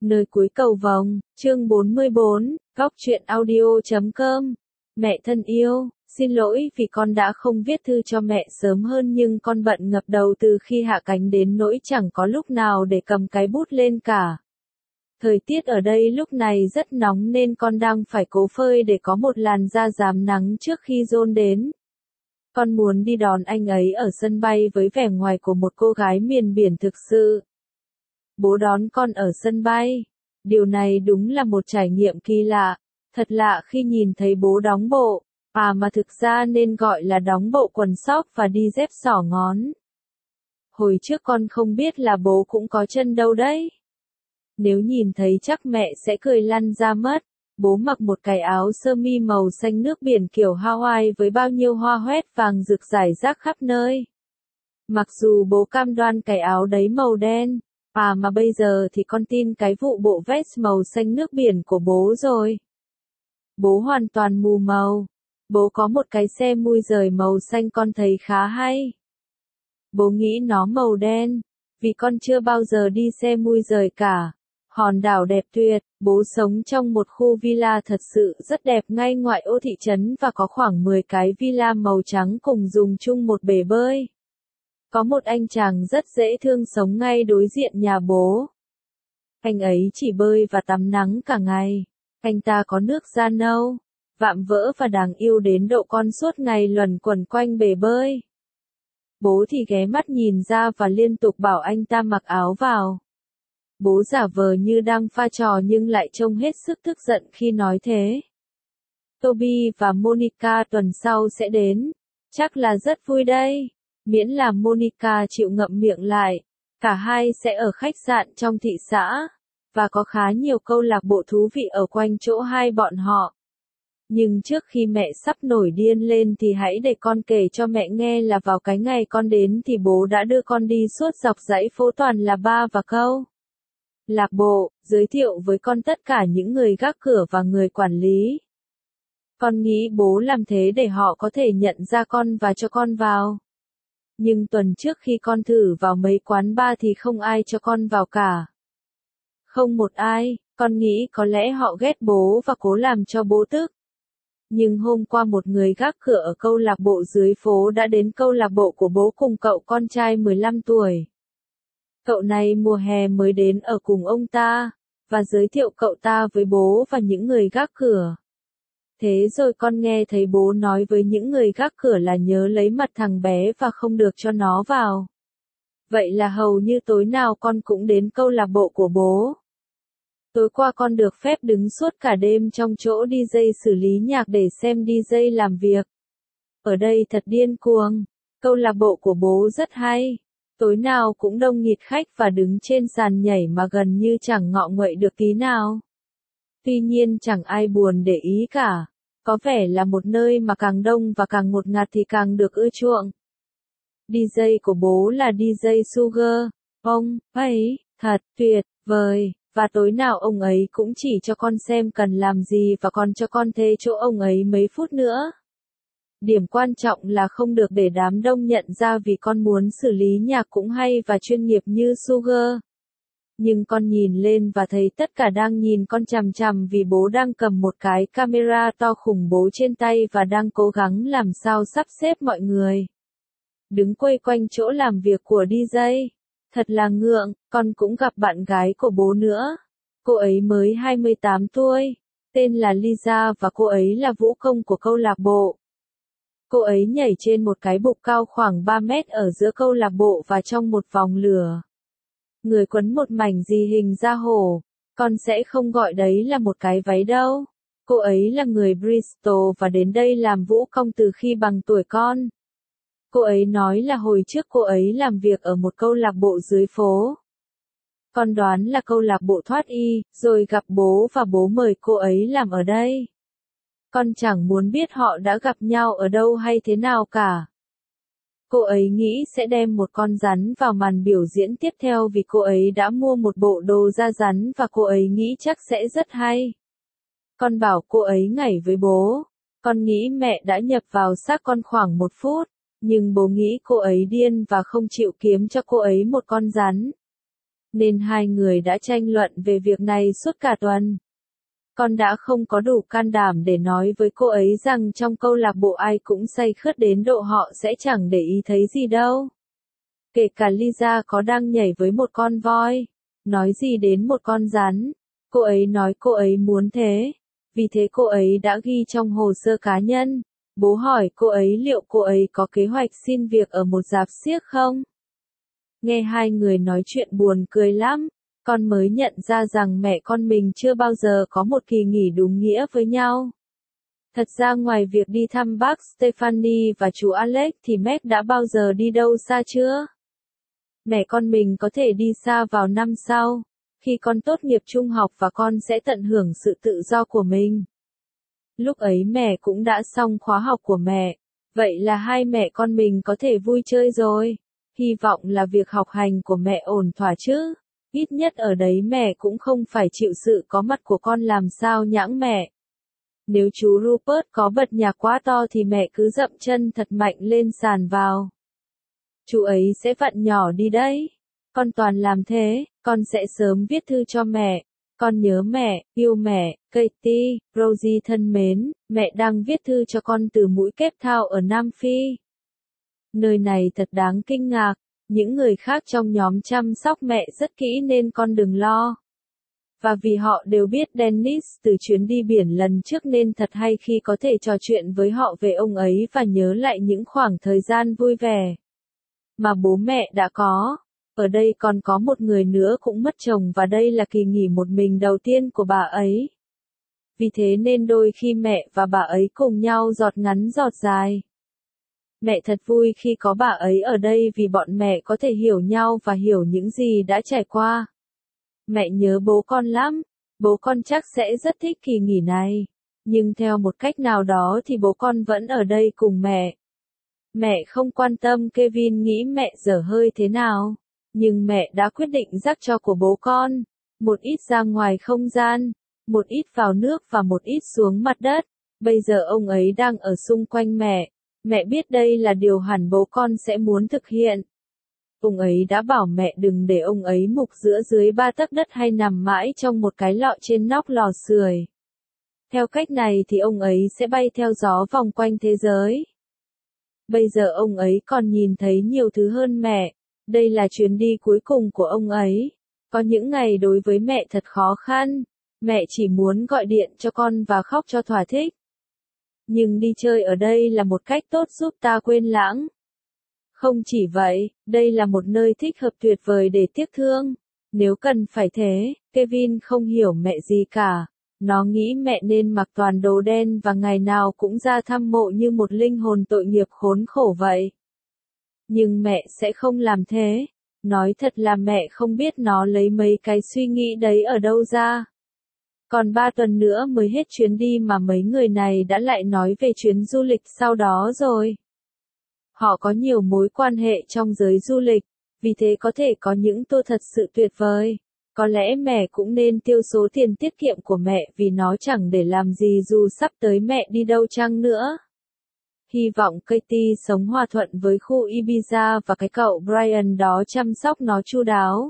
Nơi cuối cầu vồng, chương 44, góc truyện audio.com. Mẹ thân yêu, xin lỗi vì con đã không viết thư cho mẹ sớm hơn nhưng con bận ngập đầu từ khi hạ cánh đến nỗi chẳng có lúc nào để cầm cái bút lên cả. Thời tiết ở đây lúc này rất nóng nên con đang phải cố phơi để có một làn da rám nắng trước khi John đến. Con muốn đi đón anh ấy ở sân bay với vẻ ngoài của một cô gái miền biển thực sự. Bố đón con ở sân bay. Điều này đúng là một trải nghiệm kỳ lạ. Thật lạ khi nhìn thấy bố đóng bộ. Mà thực ra nên gọi là đóng bộ quần sóc và đi dép xỏ ngón. Hồi trước con không biết là bố cũng có chân đâu đấy. Nếu nhìn thấy chắc mẹ sẽ cười lăn ra mất. Bố mặc một cái áo sơ mi màu xanh nước biển kiểu Hawaii với bao nhiêu hoa hoét vàng rực rải rác khắp nơi. Mặc dù bố cam đoan cái áo đấy màu đen, mà bây giờ thì con tin cái vụ bộ vest màu xanh nước biển của bố rồi. Bố hoàn toàn mù màu. Bố có một cái xe mui rời màu xanh con thấy khá hay. Bố nghĩ nó màu đen, vì con chưa bao giờ đi xe mui rời cả. Hòn đảo đẹp tuyệt, bố sống trong một khu villa thật sự rất đẹp ngay ngoại ô thị trấn và có khoảng 10 cái villa màu trắng cùng dùng chung một bể bơi. Có một anh chàng rất dễ thương sống ngay đối diện nhà bố. Anh ấy chỉ bơi và tắm nắng cả ngày. Anh ta có nước da nâu, vạm vỡ và đáng yêu đến độ con suốt ngày luẩn quẩn quanh bể bơi. Bố thì ghé mắt nhìn ra và liên tục bảo anh ta mặc áo vào. Bố giả vờ như đang pha trò nhưng lại trông hết sức tức giận khi nói thế. Toby và Monica tuần sau sẽ đến. Chắc là rất vui đây. Miễn là Monica chịu ngậm miệng lại. Cả hai sẽ ở khách sạn trong thị xã. Và có khá nhiều câu lạc bộ thú vị ở quanh chỗ hai bọn họ. Nhưng trước khi mẹ sắp nổi điên lên thì hãy để con kể cho mẹ nghe là vào cái ngày con đến thì bố đã đưa con đi suốt dọc dãy phố toàn là bar và câu lạc bộ, giới thiệu với con tất cả những người gác cửa và người quản lý. Con nghĩ bố làm thế để họ có thể nhận ra con và cho con vào. Nhưng tuần trước khi con thử vào mấy quán bar thì không ai cho con vào cả. Không một ai, con nghĩ có lẽ họ ghét bố và cố làm cho bố tức. Nhưng hôm qua một người gác cửa ở câu lạc bộ dưới phố đã đến câu lạc bộ của bố cùng cậu con trai 15 tuổi. Cậu này mùa hè mới đến ở cùng ông ta, và giới thiệu cậu ta với bố và những người gác cửa. Thế rồi con nghe thấy bố nói với những người gác cửa là nhớ lấy mặt thằng bé và không được cho nó vào. Vậy là hầu như tối nào con cũng đến câu lạc bộ của bố. Tối qua con được phép đứng suốt cả đêm trong chỗ DJ xử lý nhạc để xem DJ làm việc. Ở đây thật điên cuồng. Câu lạc bộ của bố rất hay. Tối nào cũng đông nghịt khách và đứng trên sàn nhảy mà gần như chẳng ngọ nguậy được tí nào. Tuy nhiên chẳng ai buồn để ý cả. Có vẻ là một nơi mà càng đông và càng ngột ngạt thì càng được ưa chuộng. DJ của bố là DJ Sugar. Ông ấy, thật tuyệt vời. Và tối nào ông ấy cũng chỉ cho con xem cần làm gì và còn cho con thuê chỗ ông ấy mấy phút nữa. Điểm quan trọng là không được để đám đông nhận ra vì con muốn xử lý nhạc cũng hay và chuyên nghiệp như Sugar. Nhưng con nhìn lên và thấy tất cả đang nhìn con chằm chằm vì bố đang cầm một cái camera to khủng bố trên tay và đang cố gắng làm sao sắp xếp mọi người. Đứng quây quanh chỗ làm việc của DJ. Thật là ngượng, con cũng gặp bạn gái của bố nữa. Cô ấy mới 28 tuổi, tên là Lisa và cô ấy là vũ công của câu lạc bộ. Cô ấy nhảy trên một cái bục cao khoảng 3 mét ở giữa câu lạc bộ và trong một vòng lửa. Người quấn một mảnh gì hình da hổ, con sẽ không gọi đấy là một cái váy đâu. Cô ấy là người Bristol và đến đây làm vũ công từ khi bằng tuổi con. Cô ấy nói là hồi trước cô ấy làm việc ở một câu lạc bộ dưới phố. Con đoán là câu lạc bộ thoát y, rồi gặp bố và bố mời cô ấy làm ở đây. Con chẳng muốn biết họ đã gặp nhau ở đâu hay thế nào cả. Cô ấy nghĩ sẽ đem một con rắn vào màn biểu diễn tiếp theo vì cô ấy đã mua một bộ đồ da rắn và cô ấy nghĩ chắc sẽ rất hay. Con bảo cô ấy nhảy với bố. Con nghĩ mẹ đã nhập vào xác con khoảng 1 phút. Nhưng bố nghĩ cô ấy điên và không chịu kiếm cho cô ấy một con rắn. nên hai người đã tranh luận về việc này suốt cả tuần. Con đã không có đủ can đảm để nói với cô ấy rằng trong câu lạc bộ ai cũng say khướt đến độ họ sẽ chẳng để ý thấy gì đâu. Kể cả Lisa có đang nhảy với một con voi, nói gì đến một con rắn. Cô ấy nói cô ấy muốn thế. Vì thế cô ấy đã ghi trong hồ sơ cá nhân. Bố hỏi cô ấy liệu cô ấy có kế hoạch xin việc ở một rạp xiếc không? Nghe hai người nói chuyện buồn cười lắm. Con mới nhận ra rằng mẹ con mình chưa bao giờ có một kỳ nghỉ đúng nghĩa với nhau. Thật ra ngoài việc đi thăm bác Stephanie và chú Alex thì Meg đã bao giờ đi đâu xa chưa? Mẹ con mình có thể đi xa vào năm sau, khi con tốt nghiệp trung học và con sẽ tận hưởng sự tự do của mình. Lúc ấy mẹ cũng đã xong khóa học của mẹ, vậy là hai mẹ con mình có thể vui chơi rồi. Hy vọng là việc học hành của mẹ ổn thỏa chứ. Ít nhất ở đấy mẹ cũng không phải chịu sự có mặt của con làm sao nhãng mẹ. Nếu chú Rupert có bật nhạc quá to thì mẹ cứ dậm chân thật mạnh lên sàn vào. Chú ấy sẽ vặn nhỏ đi đấy. Con toàn làm thế, con sẽ sớm viết thư cho mẹ. Con nhớ mẹ, yêu mẹ, Katie, Rosie thân mến, mẹ đang viết thư cho con từ mũi Cape Town ở Nam Phi. Nơi này thật đáng kinh ngạc. Những người khác trong nhóm chăm sóc mẹ rất kỹ nên con đừng lo. Và vì họ đều biết Dennis từ chuyến đi biển lần trước nên thật hay khi có thể trò chuyện với họ về ông ấy và nhớ lại những khoảng thời gian vui vẻ mà bố mẹ đã có. Ở đây còn có một người nữa cũng mất chồng và đây là kỳ nghỉ một mình đầu tiên của bà ấy. Vì thế nên đôi khi mẹ và bà ấy cùng nhau giọt ngắn giọt dài. Mẹ thật vui khi có bà ấy ở đây vì bọn mẹ có thể hiểu nhau và hiểu những gì đã trải qua. Mẹ nhớ bố con lắm, bố con chắc sẽ rất thích kỳ nghỉ này. Nhưng theo một cách nào đó thì bố con vẫn ở đây cùng mẹ. Mẹ không quan tâm Kevin nghĩ mẹ dở hơi thế nào, nhưng mẹ đã quyết định rắc cho của bố con. Một ít ra ngoài không gian, một ít vào nước và một ít xuống mặt đất. Bây giờ ông ấy đang ở xung quanh mẹ. Mẹ biết đây là điều hẳn bố con sẽ muốn thực hiện. Ông ấy đã bảo mẹ đừng để ông ấy mục giữa dưới 3 tấc đất hay nằm mãi trong một cái lọ trên nóc lò sưởi. Theo cách này thì ông ấy sẽ bay theo gió vòng quanh thế giới. Bây giờ ông ấy còn nhìn thấy nhiều thứ hơn mẹ. Đây là chuyến đi cuối cùng của ông ấy. Có những ngày đối với mẹ thật khó khăn. Mẹ chỉ muốn gọi điện cho con và khóc cho thỏa thích. Nhưng đi chơi ở đây là một cách tốt giúp ta quên lãng. Không chỉ vậy, đây là một nơi thích hợp tuyệt vời để tiếc thương. Nếu cần phải thế, Kevin không hiểu mẹ gì cả. Nó nghĩ mẹ nên mặc toàn đồ đen và ngày nào cũng ra thăm mộ như một linh hồn tội nghiệp khốn khổ vậy. Nhưng mẹ sẽ không làm thế. Nói thật là mẹ không biết nó lấy mấy cái suy nghĩ đấy ở đâu ra. Còn 3 tuần nữa mới hết chuyến đi mà mấy người này đã lại nói về chuyến du lịch sau đó rồi. Họ có nhiều mối quan hệ trong giới du lịch, vì thế có thể có những tour thật sự tuyệt vời. Có lẽ mẹ cũng nên tiêu số tiền tiết kiệm của mẹ vì nó chẳng để làm gì dù sắp tới mẹ đi đâu chăng nữa. Hy vọng Katie sống hòa thuận với khu Ibiza và cái cậu Brian đó chăm sóc nó chu đáo.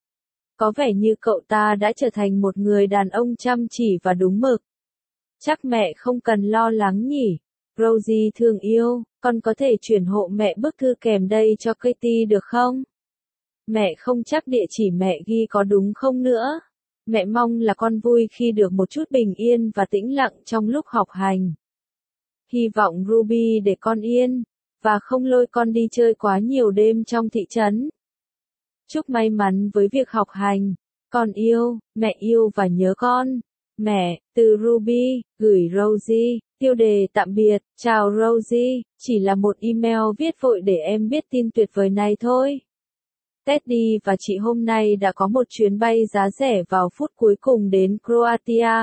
Có vẻ như cậu ta đã trở thành một người đàn ông chăm chỉ và đúng mực. Chắc mẹ không cần lo lắng nhỉ. Rosie thương yêu, con có thể chuyển hộ mẹ bức thư kèm đây cho Katie được không? Mẹ không chắc địa chỉ mẹ ghi có đúng không nữa. Mẹ mong là con vui khi được một chút bình yên và tĩnh lặng trong lúc học hành. Hy vọng Ruby để con yên, và không lôi con đi chơi quá nhiều đêm trong thị trấn. Chúc may mắn với việc học hành. Con yêu, mẹ yêu và nhớ con. Mẹ, từ Ruby, gửi Rosie, tiêu đề tạm biệt, chào Rosie, chỉ là một email viết vội để em biết tin tuyệt vời này thôi. Teddy và chị hôm nay đã có một chuyến bay giá rẻ vào phút cuối cùng đến Croatia,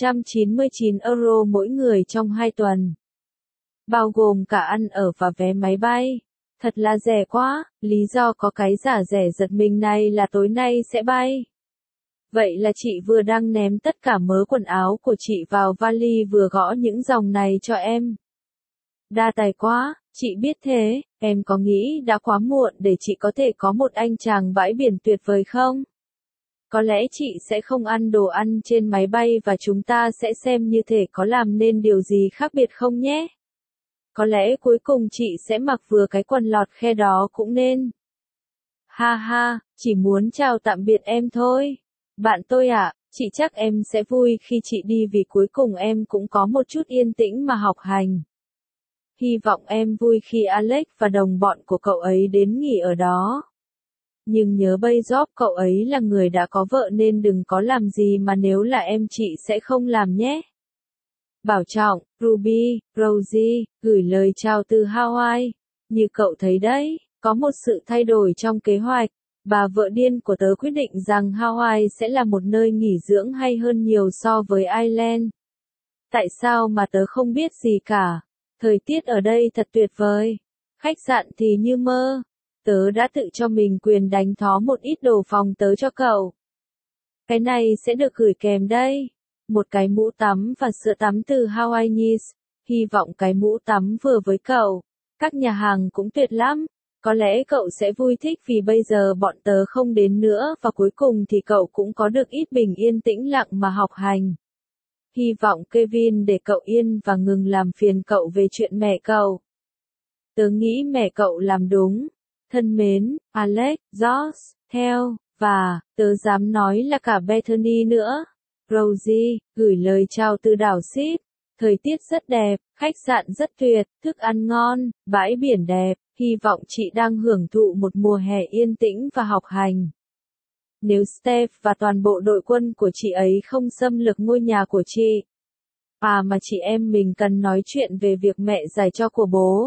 199 euro mỗi người trong 2 tuần. Bao gồm cả ăn ở và vé máy bay. Thật là rẻ quá, lý do có cái giả rẻ giật mình này là tối nay sẽ bay. Vậy là chị vừa đang ném tất cả mớ quần áo của chị vào vali vừa gõ những dòng này cho em. Đa tài quá, chị biết thế, em có nghĩ đã quá muộn để chị có thể có một anh chàng bãi biển tuyệt vời không? Có lẽ chị sẽ không ăn đồ ăn trên máy bay và chúng ta sẽ xem như thể có làm nên điều gì khác biệt không nhé. Có lẽ cuối cùng chị sẽ mặc vừa cái quần lọt khe đó cũng nên. Ha ha, chỉ muốn chào tạm biệt em thôi. Bạn tôi ạ, chị chắc em sẽ vui khi chị đi vì cuối cùng em cũng có một chút yên tĩnh mà học hành. Hy vọng em vui khi Alex và đồng bọn của cậu ấy đến nghỉ ở đó. Nhưng nhớ bây Job cậu ấy là người đã có vợ nên đừng có làm gì mà nếu là em chị sẽ không làm nhé. Bảo trọng, Ruby, Rosie, gửi lời chào từ Hawaii. Như cậu thấy đấy, có một sự thay đổi trong kế hoạch. Bà vợ điên của tớ quyết định rằng Hawaii sẽ là một nơi nghỉ dưỡng hay hơn nhiều so với Ireland. Tại sao mà tớ không biết gì cả? Thời tiết ở đây thật tuyệt vời. Khách sạn thì như mơ. Tớ đã tự cho mình quyền đánh thó một ít đồ phòng tớ cho cậu. Cái này sẽ được gửi kèm đây. Một cái mũ tắm và sữa tắm từ Hawaii. Hy vọng cái mũ tắm vừa với cậu. Các nhà hàng cũng tuyệt lắm. Có lẽ cậu sẽ vui thích vì bây giờ bọn tớ không đến nữa và cuối cùng thì cậu cũng có được ít bình yên tĩnh lặng mà học hành. Hy vọng Kevin để cậu yên và ngừng làm phiền cậu về chuyện mẹ cậu. Tớ nghĩ mẹ cậu làm đúng. Thân mến, Alex, Josh, Theo, và, tớ dám nói là cả Bethany nữa. Rosie, gửi lời chào từ đảo Ship. Thời tiết rất đẹp, khách sạn rất tuyệt, thức ăn ngon, bãi biển đẹp. Hy vọng chị đang hưởng thụ một mùa hè yên tĩnh và học hành. Nếu Steph và toàn bộ đội quân của chị ấy không xâm lược ngôi nhà của chị. Mà chị em mình cần nói chuyện về việc mẹ giải cho của bố.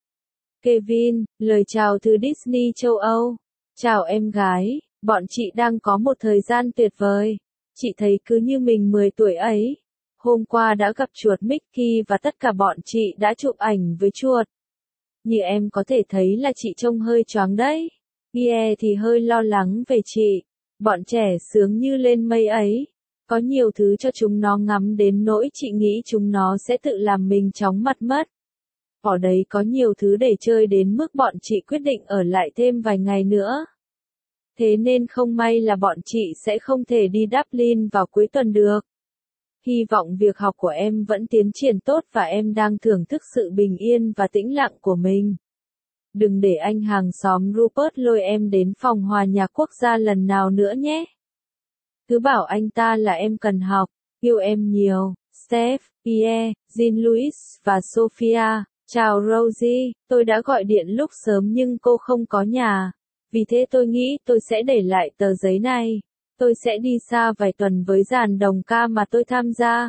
Kevin, lời chào từ Disney châu Âu. Chào em gái, bọn chị đang có một thời gian tuyệt vời. Chị thấy cứ như mình 10 tuổi ấy. Hôm qua đã gặp chuột Mickey và tất cả bọn chị đã chụp ảnh với chuột. Như em có thể thấy là chị trông hơi choáng đấy. Gia thì hơi lo lắng về chị. Bọn trẻ sướng như lên mây ấy. Có nhiều thứ cho chúng nó ngắm đến nỗi chị nghĩ chúng nó sẽ tự làm mình chóng mặt mất. Ở đấy có nhiều thứ để chơi đến mức bọn chị quyết định ở lại thêm vài ngày nữa. Thế nên không may là bọn chị sẽ không thể đi Dublin vào cuối tuần được. Hy vọng việc học của em vẫn tiến triển tốt và em đang thưởng thức sự bình yên và tĩnh lặng của mình. Đừng để anh hàng xóm Rupert lôi em đến phòng hòa nhạc quốc gia lần nào nữa nhé. Cứ bảo anh ta là em cần học, yêu em nhiều. Steph, Pierre, Jean-Louis và Sophia. Chào Rosie, tôi đã gọi điện lúc sớm nhưng cô không có nhà. Vì thế tôi nghĩ tôi sẽ để lại tờ giấy này. Tôi sẽ đi xa vài tuần với dàn đồng ca mà tôi tham gia.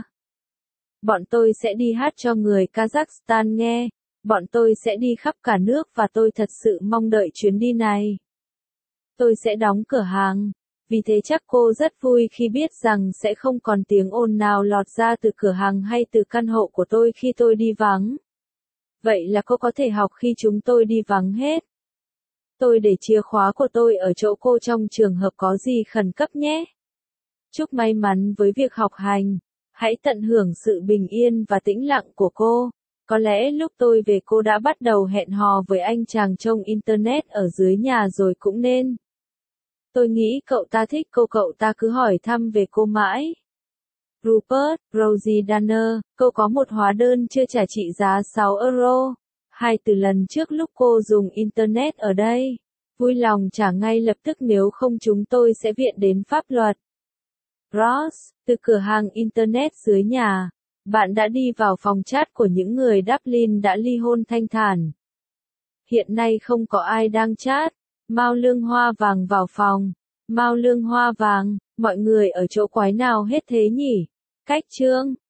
Bọn tôi sẽ đi hát cho người Kazakhstan nghe. Bọn tôi sẽ đi khắp cả nước và tôi thật sự mong đợi chuyến đi này. Tôi sẽ đóng cửa hàng. Vì thế chắc cô rất vui khi biết rằng sẽ không còn tiếng ồn nào lọt ra từ cửa hàng hay từ căn hộ của tôi khi tôi đi vắng. Vậy là cô có thể học khi chúng tôi đi vắng hết. Tôi để chìa khóa của tôi ở chỗ cô trong trường hợp có gì khẩn cấp nhé. Chúc may mắn với việc học hành. Hãy tận hưởng sự bình yên và tĩnh lặng của cô. Có lẽ lúc tôi về cô đã bắt đầu hẹn hò với anh chàng trông internet ở dưới nhà rồi cũng nên. Tôi nghĩ cậu ta thích cô, cậu ta cứ hỏi thăm về cô mãi. Rupert, Rosie Danner, cô có một hóa đơn chưa trả trị giá 6 euro. 2 từ lần trước lúc cô dùng internet ở đây. Vui lòng trả ngay lập tức nếu không chúng tôi sẽ viện đến pháp luật. Ross, từ cửa hàng internet dưới nhà. Bạn đã đi vào phòng chat của những người Dublin đã ly hôn thanh thản. Hiện nay không có ai đang chat. Mao Lương Hoa Vàng vào phòng. Mao Lương Hoa Vàng, mọi người ở chỗ quái nào hết thế nhỉ? Cách chương